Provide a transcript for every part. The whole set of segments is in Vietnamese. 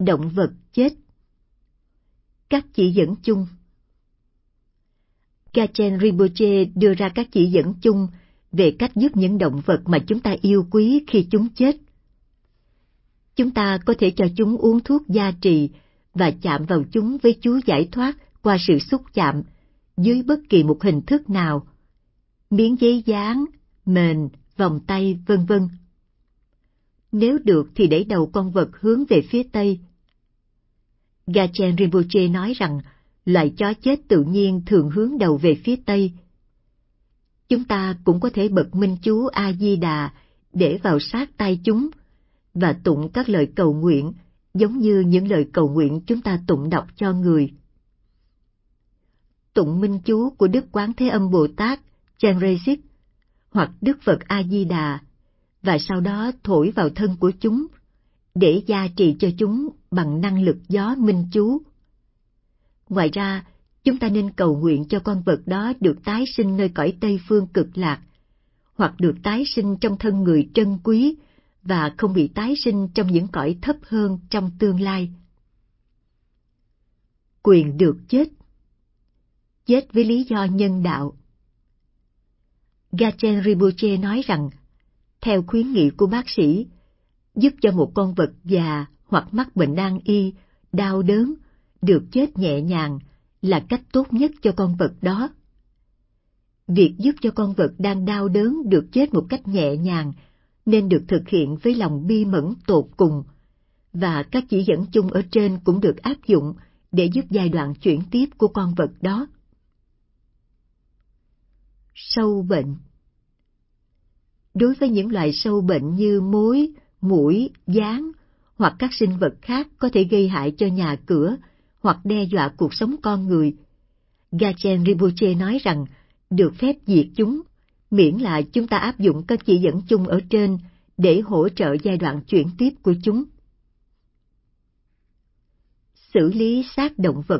Động vật chết. Các chỉ dẫn chung. Gachen Rinpoche đưa ra các chỉ dẫn chung về cách giúp những động vật mà chúng ta yêu quý khi chúng chết. Chúng ta có thể cho chúng uống thuốc gia trì và chạm vào chúng với chú giải thoát qua sự xúc chạm dưới bất kỳ một hình thức nào, miếng giấy dán, mền, vòng tay, vân vân. Nếu được thì đẩy đầu con vật hướng về phía Tây. Gachen Rinpoche nói rằng loài chó chết tự nhiên thường hướng đầu về phía Tây. Chúng ta cũng có thể bật minh chú A-di-đà để vào sát tai chúng và tụng các lời cầu nguyện giống như những lời cầu nguyện chúng ta tụng đọc cho người. Tụng minh chú của Đức Quán Thế Âm Bồ Tát Chenrezig hoặc Đức Phật A-di-đà và sau đó thổi vào thân của chúng để gia trì cho chúng bằng năng lực gió minh chú. Ngoài ra, chúng ta nên cầu nguyện cho con vật đó được tái sinh nơi cõi Tây Phương Cực Lạc, hoặc được tái sinh trong thân người trân quý và không bị tái sinh trong những cõi thấp hơn trong tương lai. Quyền được chết. Chết với lý do nhân đạo. Gachen Rinpoche nói rằng, theo khuyến nghị của bác sĩ, giúp cho một con vật già hoặc mắc bệnh nan y, đau đớn, được chết nhẹ nhàng là cách tốt nhất cho con vật đó. Việc giúp cho con vật đang đau đớn được chết một cách nhẹ nhàng nên được thực hiện với lòng bi mẫn tột cùng, và các chỉ dẫn chung ở trên cũng được áp dụng để giúp giai đoạn chuyển tiếp của con vật đó. Sâu bệnh. Đối với những loài sâu bệnh như mối, muỗi, gián hoặc các sinh vật khác có thể gây hại cho nhà cửa hoặc đe dọa cuộc sống con người, Gachen Rinpoche nói rằng được phép diệt chúng, miễn là chúng ta áp dụng các chỉ dẫn chung ở trên để hỗ trợ giai đoạn chuyển tiếp của chúng. Xử lý xác động vật.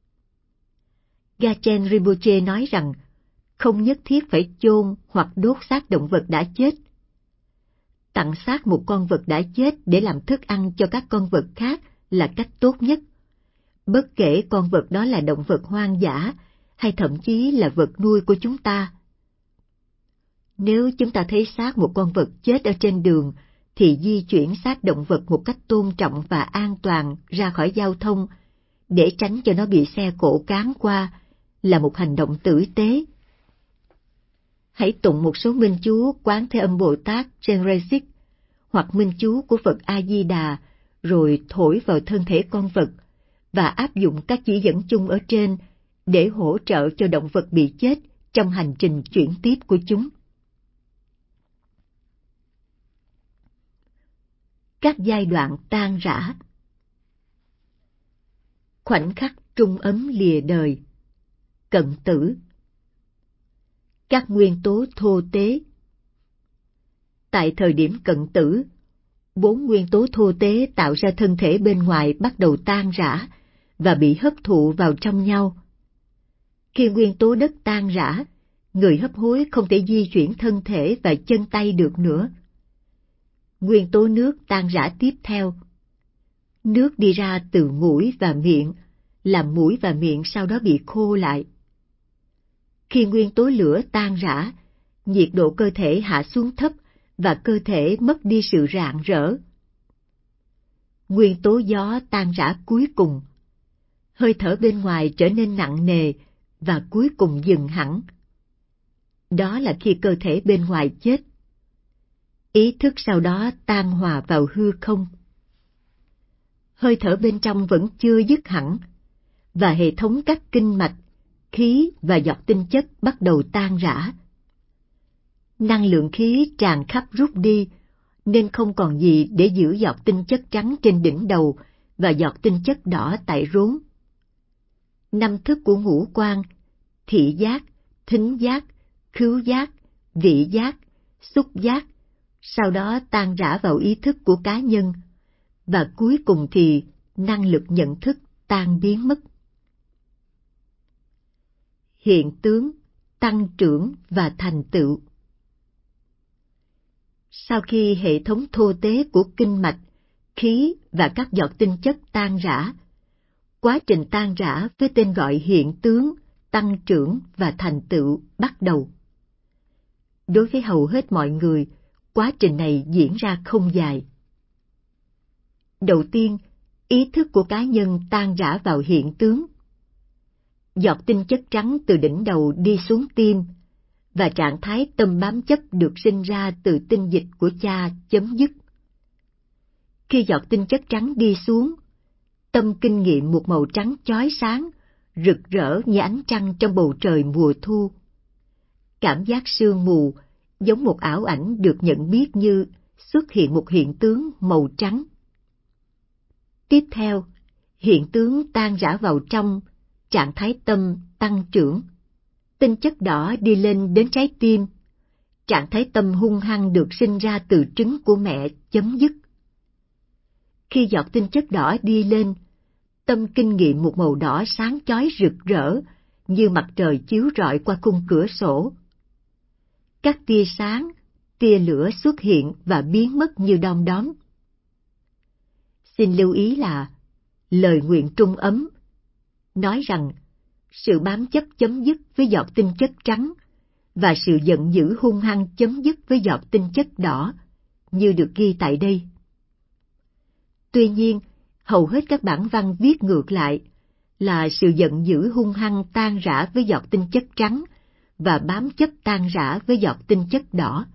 Gachen Rinpoche nói rằng không nhất thiết phải chôn hoặc đốt xác động vật đã chết. Tặng xác một con vật đã chết để làm thức ăn cho các con vật khác là cách tốt nhất, bất kể con vật đó là động vật hoang dã hay thậm chí là vật nuôi của chúng ta. Nếu chúng ta thấy xác một con vật chết ở trên đường, thì di chuyển xác động vật một cách tôn trọng và an toàn ra khỏi giao thông, để tránh cho nó bị xe cộ cán qua, là một hành động tử tế. Hãy tụng một số minh chú Quán Thế Âm Bồ Tát Chenrezig hoặc minh chú của Phật A-di-đà, rồi thổi vào thân thể con vật, và áp dụng các chỉ dẫn chung ở trên để hỗ trợ cho động vật bị chết trong hành trình chuyển tiếp của chúng. Các giai đoạn tan rã. Khoảnh khắc trung ấm lìa đời. Cận tử. Các nguyên tố thô tế. Tại thời điểm cận tử, 4 nguyên tố thô tế tạo ra thân thể bên ngoài bắt đầu tan rã và bị hấp thụ vào trong nhau. Khi nguyên tố đất tan rã, người hấp hối không thể di chuyển thân thể và chân tay được nữa. Nguyên tố nước tan rã tiếp theo. Nước đi ra từ mũi và miệng, làm mũi và miệng sau đó bị khô lại. Khi nguyên tố lửa tan rã, nhiệt độ cơ thể hạ xuống thấp và cơ thể mất đi sự rạng rỡ. Nguyên tố gió tan rã cuối cùng. Hơi thở bên ngoài trở nên nặng nề và cuối cùng dừng hẳn. Đó là khi cơ thể bên ngoài chết. Ý thức sau đó tan hòa vào hư không. Hơi thở bên trong vẫn chưa dứt hẳn, và hệ thống các kinh mạch, khí và giọt tinh chất bắt đầu tan rã. Năng lượng khí tràn khắp rút đi, nên không còn gì để giữ giọt tinh chất trắng trên đỉnh đầu và giọt tinh chất đỏ tại rốn. 5 thức của ngũ quan, thị giác, thính giác, khứu giác, vị giác, xúc giác, sau đó tan rã vào ý thức của cá nhân, và cuối cùng thì năng lực nhận thức tan biến mất. Hiện tướng, tăng trưởng và thành tựu. Sau khi hệ thống thô tế của kinh mạch, khí và các giọt tinh chất tan rã. Quá trình tan rã với tên gọi hiện tướng, tăng trưởng và thành tựu bắt đầu. Đối với hầu hết mọi người, quá trình này diễn ra không dài. Đầu tiên, ý thức của cá nhân tan rã vào hiện tướng. Giọt tinh chất trắng từ đỉnh đầu đi xuống tim, và trạng thái tâm bám chấp được sinh ra từ tinh dịch của cha chấm dứt. Khi giọt tinh chất trắng đi xuống, tâm kinh nghiệm một màu trắng chói sáng, rực rỡ như ánh trăng trong bầu trời mùa thu. Cảm giác sương mù giống một ảo ảnh được nhận biết như xuất hiện một hiện tướng màu trắng. Tiếp theo, hiện tướng tan rã vào trong trạng thái tâm tăng trưởng. Tinh chất đỏ đi lên đến trái tim. Trạng thái tâm hung hăng được sinh ra từ trứng của mẹ chấm dứt. Khi giọt tinh chất đỏ đi lên, tâm kinh nghiệm một màu đỏ sáng chói rực rỡ như mặt trời chiếu rọi qua khung cửa sổ. Các tia sáng, tia lửa xuất hiện và biến mất như đom đóm. Xin lưu ý là lời nguyện trung ấm nói rằng sự bám chấp chấm dứt với giọt tinh chất trắng và sự giận dữ hung hăng chấm dứt với giọt tinh chất đỏ, như được ghi tại đây. Tuy nhiên, hầu hết các bản văn viết ngược lại là sự giận dữ hung hăng tan rã với giọt tinh chất trắng và bám chấp tan rã với giọt tinh chất đỏ.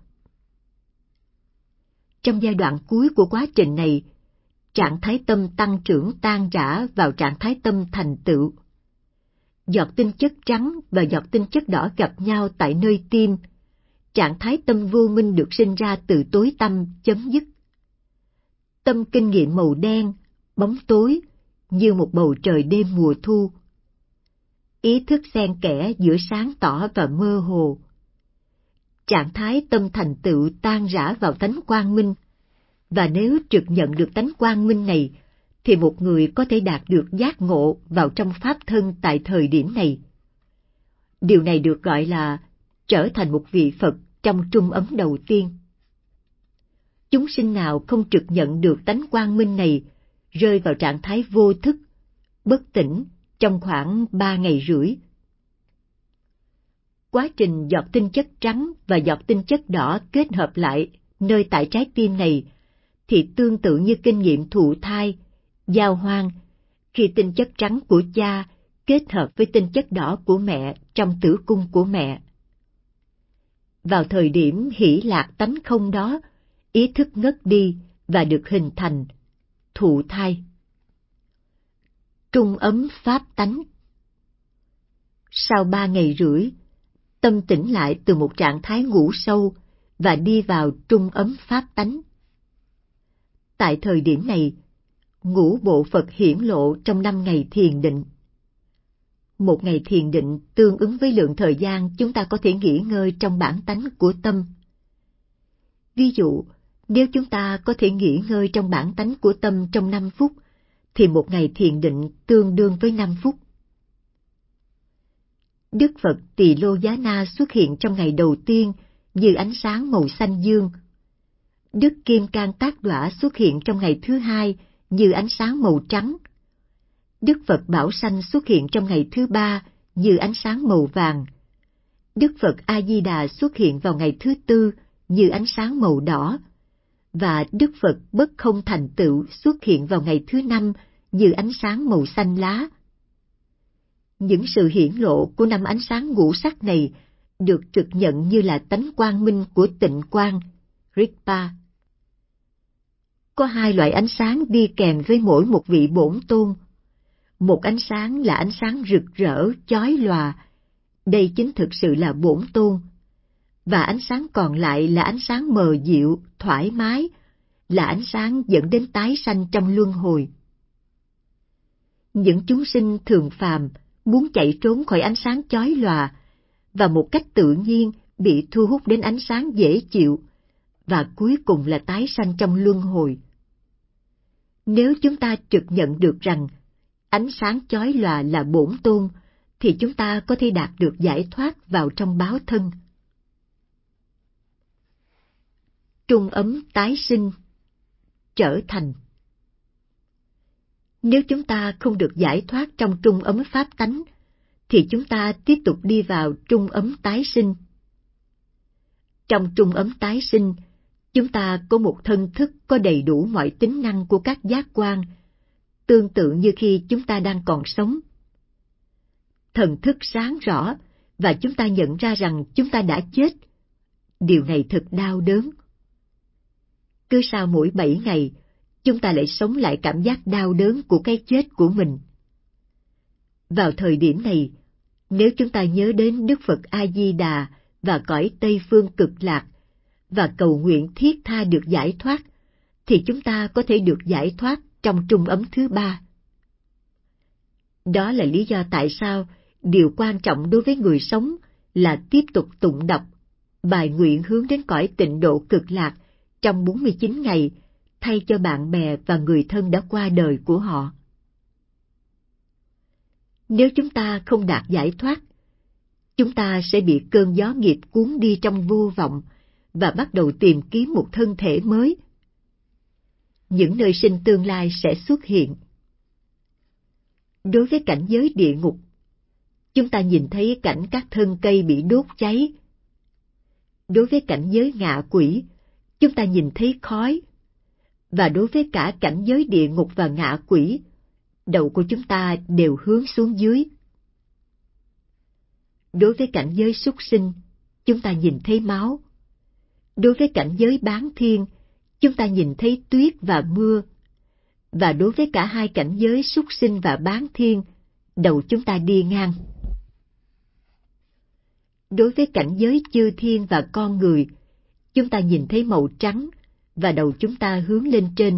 Trong giai đoạn cuối của quá trình này, trạng thái tâm tăng trưởng tan rã vào trạng thái tâm thành tựu. Giọt tinh chất trắng và giọt tinh chất đỏ gặp nhau tại nơi tim. Trạng thái tâm vô minh được sinh ra từ tối tăm chấm dứt. Tâm kinh nghiệm màu đen, bóng tối, như một bầu trời đêm mùa thu. Ý thức xen kẽ giữa sáng tỏ và mơ hồ. Trạng thái tâm thành tựu tan rã vào tánh quang minh, và nếu trực nhận được tánh quang minh này, thì một người có thể đạt được giác ngộ vào trong pháp thân tại thời điểm này. Điều này được gọi là trở thành một vị Phật trong trung ấm đầu tiên. Chúng sinh nào không trực nhận được tánh quang minh này rơi vào trạng thái vô thức, bất tỉnh trong khoảng 3 ngày rưỡi. Quá trình giọt tinh chất trắng và giọt tinh chất đỏ kết hợp lại nơi tại trái tim này thì tương tự như kinh nghiệm thụ thai, giao hoang, khi tinh chất trắng của cha kết hợp với tinh chất đỏ của mẹ trong tử cung của mẹ. Vào thời điểm hỷ lạc tánh không đó, ý thức ngất đi và được hình thành, thụ thai. Trung ấm pháp tánh. Sau 3 ngày rưỡi, tâm tỉnh lại từ một trạng thái ngủ sâu và đi vào trung ấm pháp tánh. Tại thời điểm này, ngũ bộ Phật hiển lộ trong 5 ngày thiền định. Một ngày thiền định tương ứng với lượng thời gian chúng ta có thể nghỉ ngơi trong bản tánh của tâm. Ví dụ, nếu chúng ta có thể nghỉ ngơi trong bản tánh của tâm trong 5 phút, thì một ngày thiền định tương đương với 5 phút. Đức Phật Tỳ Lô Giá Na xuất hiện trong ngày đầu tiên như ánh sáng màu xanh dương. Đức Kim Cang Tát Đọa xuất hiện trong ngày thứ hai như ánh sáng màu trắng. Đức Phật Bảo Sanh xuất hiện trong ngày thứ ba như ánh sáng màu vàng. Đức Phật A Di Đà xuất hiện vào ngày thứ tư như ánh sáng màu đỏ. Và Đức Phật Bất Không Thành Tựu xuất hiện vào ngày thứ năm như ánh sáng màu xanh lá. Những sự hiển lộ của 5 ánh sáng ngũ sắc này được trực nhận như là tánh quang minh của tịnh quang, Rigpa. Có 2 loại ánh sáng đi kèm với mỗi một vị bổn tôn. Một ánh sáng là ánh sáng rực rỡ, chói lòa, đây chính thực sự là bổn tôn. Và ánh sáng còn lại là ánh sáng mờ dịu, thoải mái, là ánh sáng dẫn đến tái sanh trong luân hồi. Những chúng sinh thường phàm muốn chạy trốn khỏi ánh sáng chói lòa, và một cách tự nhiên bị thu hút đến ánh sáng dễ chịu, và cuối cùng là tái sanh trong luân hồi. Nếu chúng ta trực nhận được rằng ánh sáng chói lòa là bổn tôn, thì chúng ta có thể đạt được giải thoát vào trong báo thân. Trung ấm tái sinh, trở thành. Nếu chúng ta không được giải thoát trong trung ấm pháp tánh, thì chúng ta tiếp tục đi vào trung ấm tái sinh. Trong trung ấm tái sinh, chúng ta có một thân thức có đầy đủ mọi tính năng của các giác quan, tương tự như khi chúng ta đang còn sống. Thần thức sáng rõ và chúng ta nhận ra rằng chúng ta đã chết. Điều này thật đau đớn. Cứ sau mỗi 7 ngày, chúng ta lại sống lại cảm giác đau đớn của cái chết của mình. Vào thời điểm này, nếu chúng ta nhớ đến Đức Phật A-di-đà và cõi Tây Phương Cực Lạc và cầu nguyện thiết tha được giải thoát, thì chúng ta có thể được giải thoát trong trung ấm thứ 3. Đó là lý do tại sao điều quan trọng đối với người sống là tiếp tục tụng đọc bài nguyện hướng đến cõi tịnh độ Cực Lạc trong 49 ngày, thay cho bạn bè và người thân đã qua đời của họ. Nếu chúng ta không đạt giải thoát, chúng ta sẽ bị cơn gió nghiệp cuốn đi trong vô vọng và bắt đầu tìm kiếm một thân thể mới. Những nơi sinh tương lai sẽ xuất hiện. Đối với cảnh giới địa ngục, chúng ta nhìn thấy cảnh các thân cây bị đốt cháy. Đối với cảnh giới ngạ quỷ, chúng ta nhìn thấy khói. Và đối với cả cảnh giới địa ngục và ngạ quỷ, đầu của chúng ta đều hướng xuống dưới. Đối với cảnh giới súc sinh, chúng ta nhìn thấy máu. Đối với cảnh giới bán thiên, chúng ta nhìn thấy tuyết và mưa. Và đối với cả hai cảnh giới súc sinh và bán thiên, đầu chúng ta đi ngang. Đối với cảnh giới chư thiên và con người, chúng ta nhìn thấy màu trắng và đầu chúng ta hướng lên trên.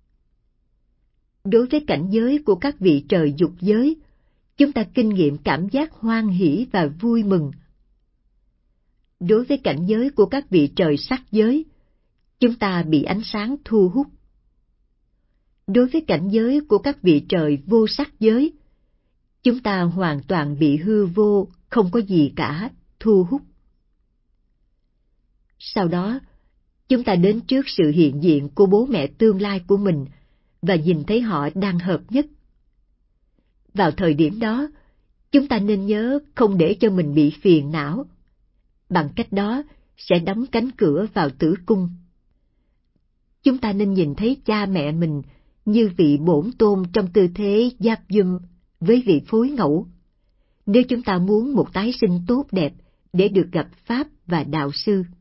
Đối với cảnh giới của các vị trời dục giới, chúng ta kinh nghiệm cảm giác hoan hỷ và vui mừng. Đối với cảnh giới của các vị trời sắc giới, chúng ta bị ánh sáng thu hút. Đối với cảnh giới của các vị trời vô sắc giới, chúng ta hoàn toàn bị hư vô, không có gì cả, thu hút. Sau đó, chúng ta đến trước sự hiện diện của bố mẹ tương lai của mình và nhìn thấy họ đang hợp nhất. Vào thời điểm đó, chúng ta nên nhớ không để cho mình bị phiền não. Bằng cách đó, sẽ đóng cánh cửa vào tử cung. Chúng ta nên nhìn thấy cha mẹ mình như vị bổn tôn trong tư thế giáp dum với vị phối ngẫu. Nếu chúng ta muốn một tái sinh tốt đẹp để được gặp Pháp và Đạo Sư.